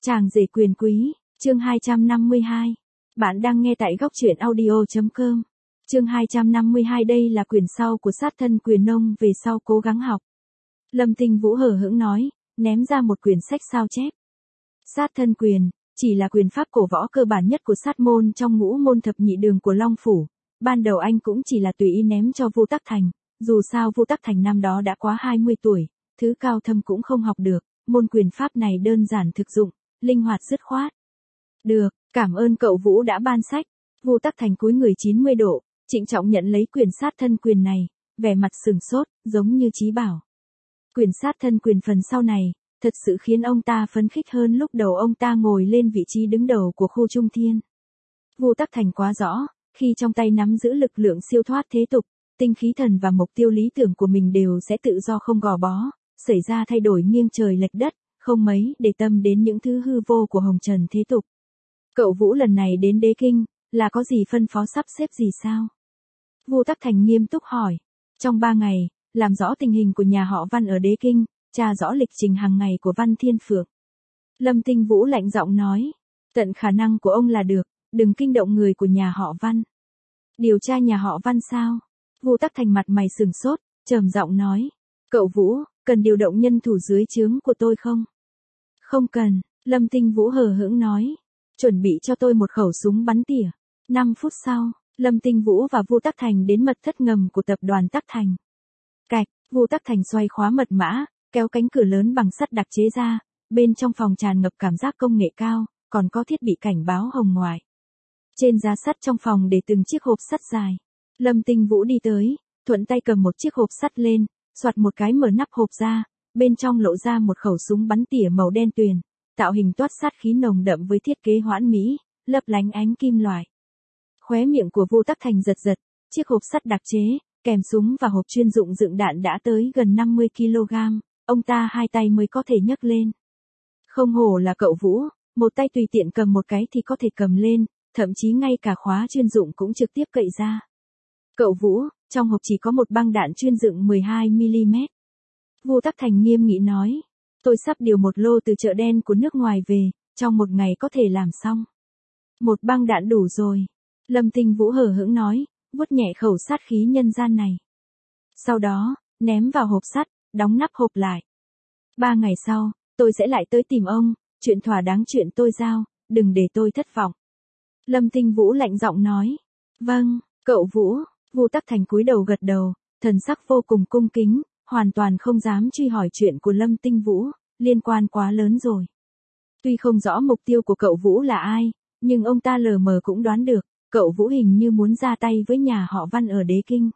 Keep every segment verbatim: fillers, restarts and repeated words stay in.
Chàng rể quyền quý, chương hai trăm năm mươi hai. Bạn đang nghe tại góc truyện audio chấm com. Chương hai trăm năm mươi hai, đây là quyển sau của Sát thân quyền nông về sau cố gắng học. Lâm Tinh Vũ hờ hững nói, ném ra một quyển sách sao chép. Sát thân quyền, chỉ là quyền pháp cổ võ cơ bản nhất của sát môn trong ngũ môn thập nhị đường của Long Phủ. Ban đầu anh cũng chỉ là tùy ý ném cho Vu Tắc Thành, dù sao Vu Tắc Thành năm đó đã quá hai mươi tuổi, thứ cao thâm cũng không học được, môn quyền pháp này đơn giản thực dụng, linh hoạt dứt khoát. Được, cảm ơn cậu Vũ đã ban sách. Vu Tắc Thành cúi người chín mươi độ, trịnh trọng nhận lấy quyển sát thân quyền này, vẻ mặt sừng sốt, giống như trí bảo. Quyển sát thân quyền phần sau này, thật sự khiến ông ta phấn khích hơn lúc đầu ông ta ngồi lên vị trí đứng đầu của khu Trung Thiên. Vu Tắc Thành quá rõ, khi trong tay nắm giữ lực lượng siêu thoát thế tục, tinh khí thần và mục tiêu lý tưởng của mình đều sẽ tự do không gò bó, xảy ra thay đổi nghiêng trời lệch đất, không mấy để tâm đến những thứ hư vô của hồng trần thế tục. Cậu Vũ lần này đến Đế Kinh, là có gì phân phó sắp xếp gì sao? Vu Tắc Thành nghiêm túc hỏi. Trong ba ngày, làm rõ tình hình của nhà họ Văn ở Đế Kinh, tra rõ lịch trình hàng ngày của Văn Thiên Phượng. Lâm Tinh Vũ lạnh giọng nói, tận khả năng của ông là được, đừng kinh động người của nhà họ Văn. Điều tra nhà họ Văn sao? Vu Tắc Thành mặt mày sừng sốt, trầm giọng nói, cậu Vũ, cần điều động nhân thủ dưới trướng của tôi không? Không cần, Lâm Tinh Vũ hờ hững nói, chuẩn bị cho tôi một khẩu súng bắn tỉa. năm phút sau, Lâm Tinh Vũ và Vu Tắc Thành đến mật thất ngầm của tập đoàn Tắc Thành. Cạch, Vu Tắc Thành xoay khóa mật mã, kéo cánh cửa lớn bằng sắt đặc chế ra, bên trong phòng tràn ngập cảm giác công nghệ cao, còn có thiết bị cảnh báo hồng ngoại. Trên giá sắt trong phòng để từng chiếc hộp sắt dài. Lâm Tinh Vũ đi tới, thuận tay cầm một chiếc hộp sắt lên, xoạt một cái mở nắp hộp ra, bên trong lộ ra một khẩu súng bắn tỉa màu đen tuyền, tạo hình toát sát khí nồng đậm với thiết kế hoãn mỹ, lấp lánh ánh kim loại. Khóe miệng của Vu Tắc Thành giật giật, chiếc hộp sắt đặc chế, kèm súng và hộp chuyên dụng dựng đạn đã tới gần năm mươi ki lô gam, ông ta hai tay mới có thể nhấc lên. Không hổ là cậu Vũ, một tay tùy tiện cầm một cái thì có thể cầm lên, thậm chí ngay cả khóa chuyên dụng cũng trực tiếp cậy ra. Cậu Vũ, trong hộp chỉ có một băng đạn chuyên dựng mười hai mi li mét. Vu Tắc Thành nghiêm nghị nói, tôi sắp điều một lô từ chợ đen của nước ngoài về, trong một ngày có thể làm xong. Một băng đạn đủ rồi. Lâm Tinh Vũ hờ hững nói, vuốt nhẹ khẩu sát khí nhân gian này. Sau đó, ném vào hộp sắt, đóng nắp hộp lại. Ba ngày sau, tôi sẽ lại tới tìm ông, chuyện thỏa đáng chuyện tôi giao, đừng để tôi thất vọng. Lâm Tinh Vũ lạnh giọng nói, vâng, cậu Vũ. Vu Tắc Thành cúi đầu gật đầu, thần sắc vô cùng cung kính, hoàn toàn không dám truy hỏi chuyện của Lâm Tinh Vũ, liên quan quá lớn rồi. Tuy không rõ mục tiêu của cậu Vũ là ai, nhưng ông ta lờ mờ cũng đoán được, cậu Vũ hình như muốn ra tay với nhà họ Văn ở Đế Kinh.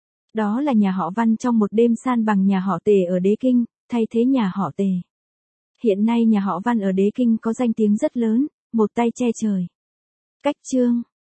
Đó là nhà họ Văn trong một đêm san bằng nhà họ Tề ở Đế Kinh, thay thế nhà họ Tề. Hiện nay nhà họ Văn ở Đế Kinh có danh tiếng rất lớn, một tay che trời. Cách chương